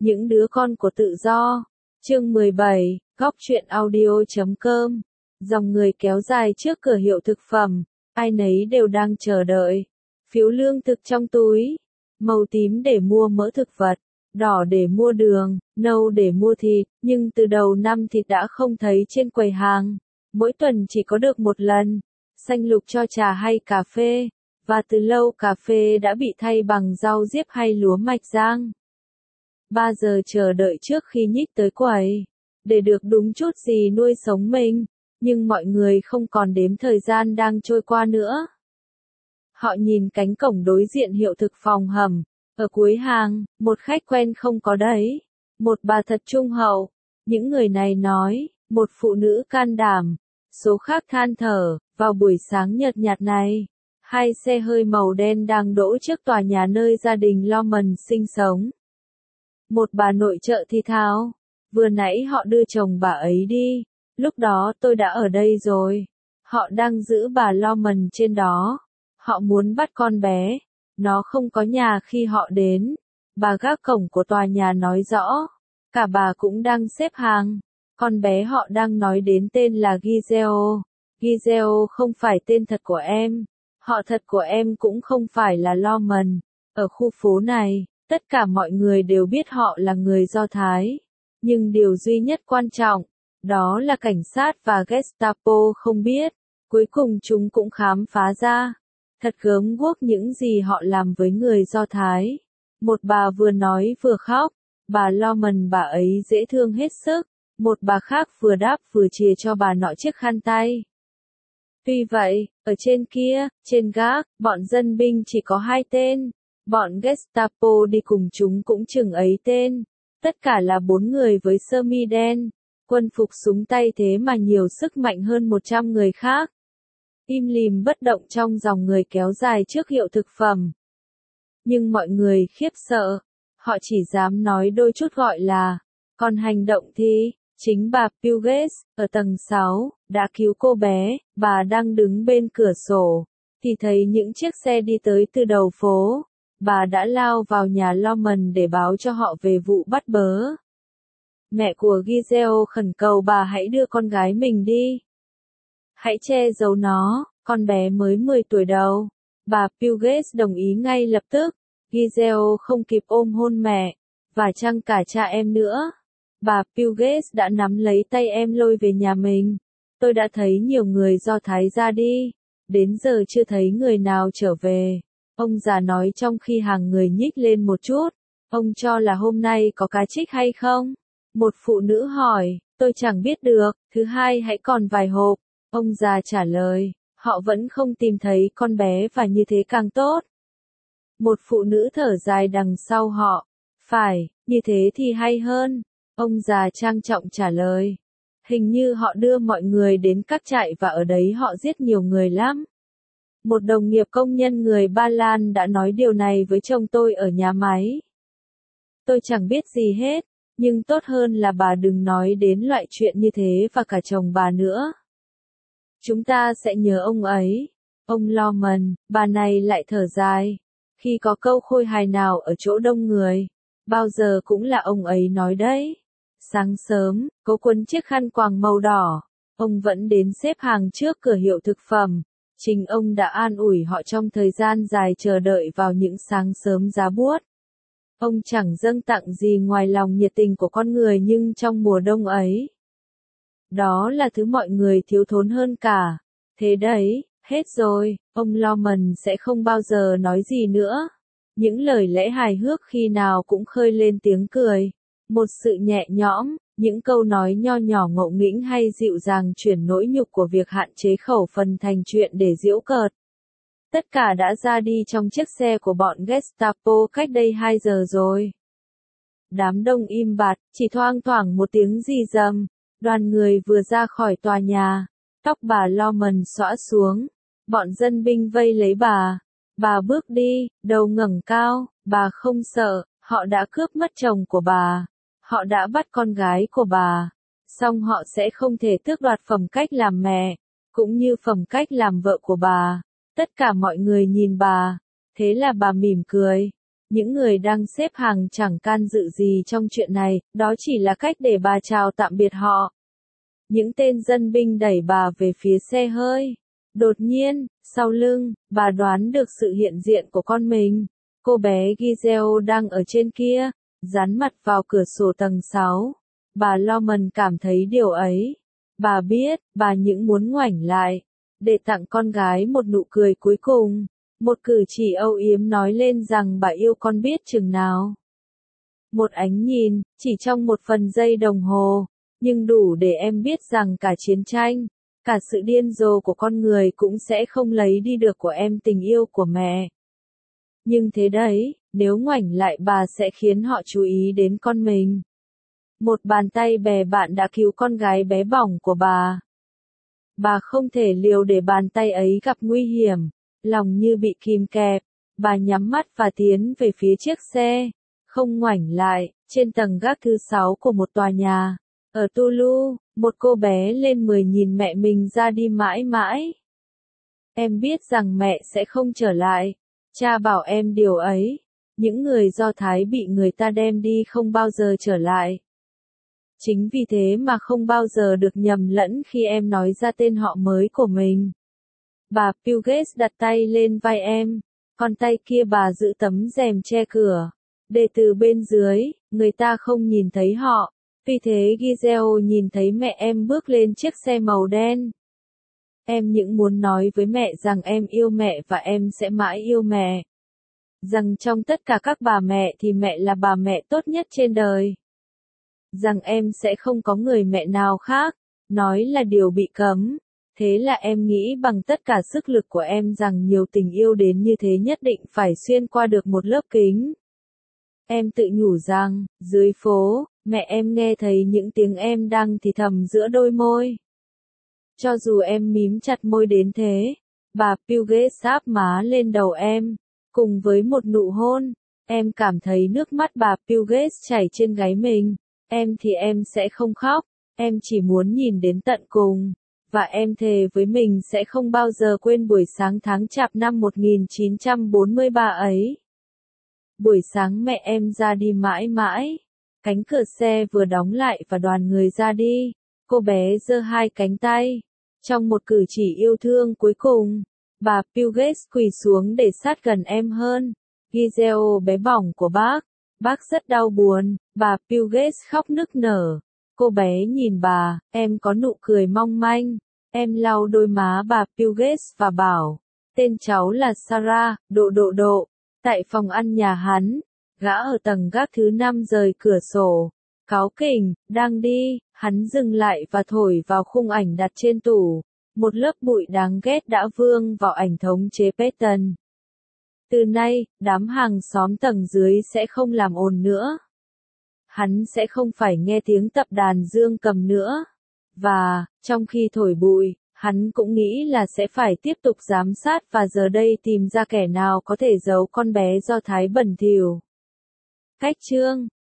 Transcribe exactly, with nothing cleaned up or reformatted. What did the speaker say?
Những đứa con của tự do. Chương mười bảy, góc truyện audio.com. Dòng người kéo dài trước cửa hiệu thực phẩm, ai nấy đều đang chờ đợi. Phiếu lương thực trong túi, màu tím để mua mỡ thực vật, đỏ để mua đường, nâu để mua thịt, nhưng từ đầu năm thịt đã không thấy trên quầy hàng. Mỗi tuần chỉ có được một lần, xanh lục cho trà hay cà phê, và từ lâu cà phê đã bị thay bằng rau diếp hay lúa mạch rang. Ba giờ chờ đợi trước khi nhích tới quầy, để được đúng chút gì nuôi sống mình, nhưng mọi người không còn đếm thời gian đang trôi qua nữa. Họ nhìn cánh cổng đối diện hiệu thực phòng hầm, ở cuối hàng, một khách quen không có đấy, một bà thật trung hậu, những người này nói, một phụ nữ can đảm, số khác than thở, vào buổi sáng nhợt nhạt này, hai xe hơi màu đen đang đỗ trước tòa nhà nơi gia đình Lawman sinh sống. Một bà nội trợ thì thào, vừa nãy họ đưa chồng bà ấy đi, lúc đó tôi đã ở đây rồi. Họ đang giữ bà Lawman trên đó, họ muốn bắt con bé, nó không có nhà khi họ đến. Bà gác cổng của tòa nhà nói rõ, cả bà cũng đang xếp hàng, con bé họ đang nói đến tên là Giselle. Giselle không phải tên thật của em, họ thật của em cũng không phải là Lawman. Ở khu phố này, tất cả mọi người đều biết họ là người Do Thái, nhưng điều duy nhất quan trọng, đó là cảnh sát và Gestapo không biết. Cuối cùng chúng cũng khám phá ra, thật gớm ghuốc những gì họ làm với người Do Thái. Một bà vừa nói vừa khóc, bà Lawman bà ấy dễ thương hết sức, một bà khác vừa đáp vừa chìa cho bà nọ chiếc khăn tay. Tuy vậy, ở trên kia, trên gác, bọn dân binh chỉ có hai tên, bọn Gestapo đi cùng chúng cũng chừng ấy tên, tất cả là bốn người với sơ mi đen, quân phục súng tay thế mà nhiều sức mạnh hơn một trăm người khác. Im lìm bất động trong dòng người kéo dài trước hiệu thực phẩm. Nhưng mọi người khiếp sợ, họ chỉ dám nói đôi chút gọi là, còn hành động thì, chính bà Puget, ở tầng sáu, đã cứu cô bé. Bà đang đứng bên cửa sổ, thì thấy những chiếc xe đi tới từ đầu phố. Bà đã lao vào nhà Lawman để báo cho họ về vụ bắt bớ. Mẹ của Giselle khẩn cầu bà hãy đưa con gái mình đi. Hãy che giấu nó, con bé mới mười tuổi đầu. Bà Puget đồng ý ngay lập tức. Giselle không kịp ôm hôn mẹ, và chăng cả cha em nữa. Bà Puget đã nắm lấy tay em lôi về nhà mình. Tôi đã thấy nhiều người Do Thái ra đi, đến giờ chưa thấy người nào trở về. Ông già nói trong khi hàng người nhích lên một chút. Ông cho là hôm nay có cá trích hay không? Một phụ nữ hỏi, tôi chẳng biết được. Thứ hai hãy còn vài hộp. Ông già trả lời, họ vẫn không tìm thấy con bé và như thế càng tốt. Một phụ nữ thở dài đằng sau họ, phải, như thế thì hay hơn. Ông già trang trọng trả lời, hình như họ đưa mọi người đến các trại và ở đấy họ giết nhiều người lắm. Một đồng nghiệp công nhân người Ba Lan đã nói điều này với chồng tôi ở nhà máy. Tôi chẳng biết gì hết, nhưng tốt hơn là bà đừng nói đến loại chuyện như thế và cả chồng bà nữa. Chúng ta sẽ nhớ ông ấy. Ông Lawman, bà này lại thở dài. Khi có câu khôi hài nào ở chỗ đông người, bao giờ cũng là ông ấy nói đấy. Sáng sớm, cố quấn chiếc khăn quàng màu đỏ, ông vẫn đến xếp hàng trước cửa hiệu thực phẩm. Chính ông đã an ủi họ trong thời gian dài chờ đợi vào những sáng sớm giá buốt. Ông chẳng dâng tặng gì ngoài lòng nhiệt tình của con người, nhưng trong mùa đông ấy, đó là thứ mọi người thiếu thốn hơn cả. Thế đấy, hết rồi, ông Lawman sẽ không bao giờ nói gì nữa. Những lời lẽ hài hước khi nào cũng khơi lên tiếng cười. Một sự nhẹ nhõm, những câu nói nho nhỏ ngộ nghĩnh hay dịu dàng chuyển nỗi nhục của việc hạn chế khẩu phần thành chuyện để giễu cợt. Tất cả đã ra đi trong chiếc xe của bọn Gestapo cách đây hai giờ rồi. Đám đông im bặt, chỉ thoang thoảng một tiếng rì rầm. Đoàn người vừa ra khỏi tòa nhà, tóc bà Lawman xõa xuống. Bọn dân binh vây lấy bà. Bà bước đi, đầu ngẩng cao, bà không sợ, họ đã cướp mất chồng của bà. Họ đã bắt con gái của bà. Song họ sẽ không thể tước đoạt phẩm cách làm mẹ, cũng như phẩm cách làm vợ của bà. Tất cả mọi người nhìn bà. Thế là bà mỉm cười. Những người đang xếp hàng chẳng can dự gì trong chuyện này, đó chỉ là cách để bà chào tạm biệt họ. Những tên dân binh đẩy bà về phía xe hơi. Đột nhiên, sau lưng, bà đoán được sự hiện diện của con mình. Cô bé Giselle đang ở trên kia, dán mặt vào cửa sổ tầng sáu. Bà Norman cảm thấy điều ấy. Bà biết, bà những muốn ngoảnh lại, để tặng con gái một nụ cười cuối cùng. Một cử chỉ âu yếm nói lên rằng bà yêu con biết chừng nào. Một ánh nhìn, chỉ trong một phần giây đồng hồ, nhưng đủ để em biết rằng cả chiến tranh, cả sự điên rồ của con người cũng sẽ không lấy đi được của em tình yêu của mẹ. Nhưng thế đấy, nếu ngoảnh lại bà sẽ khiến họ chú ý đến con mình. Một bàn tay bè bạn đã cứu con gái bé bỏng của bà. Bà không thể liều để bàn tay ấy gặp nguy hiểm, lòng như bị kìm kẹp. Bà nhắm mắt và tiến về phía chiếc xe, không ngoảnh lại. Trên tầng gác thứ sáu của một tòa nhà, ở Toulouse, một cô bé lên mười nhìn mẹ mình ra đi mãi mãi. Em biết rằng mẹ sẽ không trở lại. Cha bảo em điều ấy. Những người Do Thái bị người ta đem đi không bao giờ trở lại. Chính vì thế mà không bao giờ được nhầm lẫn khi em nói ra tên họ mới của mình. Bà Puget đặt tay lên vai em, còn tay kia bà giữ tấm rèm che cửa, để từ bên dưới, người ta không nhìn thấy họ. Vì thế Giselle nhìn thấy mẹ em bước lên chiếc xe màu đen. Em những muốn nói với mẹ rằng em yêu mẹ và em sẽ mãi yêu mẹ. Rằng trong tất cả các bà mẹ thì mẹ là bà mẹ tốt nhất trên đời. Rằng em sẽ không có người mẹ nào khác, nói là điều bị cấm. Thế là em nghĩ bằng tất cả sức lực của em rằng nhiều tình yêu đến như thế nhất định phải xuyên qua được một lớp kính. Em tự nhủ rằng, dưới phố, mẹ em nghe thấy những tiếng em đang thì thầm giữa đôi môi. Cho dù em mím chặt môi đến thế, bà Puget sáp má lên đầu em, cùng với một nụ hôn, em cảm thấy nước mắt bà Puget chảy trên gáy mình. Em thì em sẽ không khóc, em chỉ muốn nhìn đến tận cùng. Và em thề với mình sẽ không bao giờ quên buổi sáng tháng Chạp năm một nghìn chín trăm bốn mươi ba ấy. Buổi sáng mẹ em ra đi mãi mãi. Cánh cửa xe vừa đóng lại và đoàn người ra đi. Cô bé giơ hai cánh tay. Trong một cử chỉ yêu thương cuối cùng, bà Puget quỳ xuống để sát gần em hơn. Giselle bé bỏng của bác. Bác rất đau buồn. Bà Puget khóc nức nở. Cô bé nhìn bà, em có nụ cười mong manh. Em lau đôi má bà Puget và bảo, tên cháu là Sarah, độ độ độ. Tại phòng ăn nhà hắn, gã ở tầng gác thứ năm rời cửa sổ. Cáu kỉnh, đang đi, hắn dừng lại và thổi vào khung ảnh đặt trên tủ. Một lớp bụi đáng ghét đã vương vào ảnh thống chế Patton. Từ nay, đám hàng xóm tầng dưới sẽ không làm ồn nữa. Hắn sẽ không phải nghe tiếng tập đàn dương cầm nữa. Và, trong khi thổi bụi, hắn cũng nghĩ là sẽ phải tiếp tục giám sát và giờ đây tìm ra kẻ nào có thể giấu con bé Do Thái bẩn thỉu. Cách chương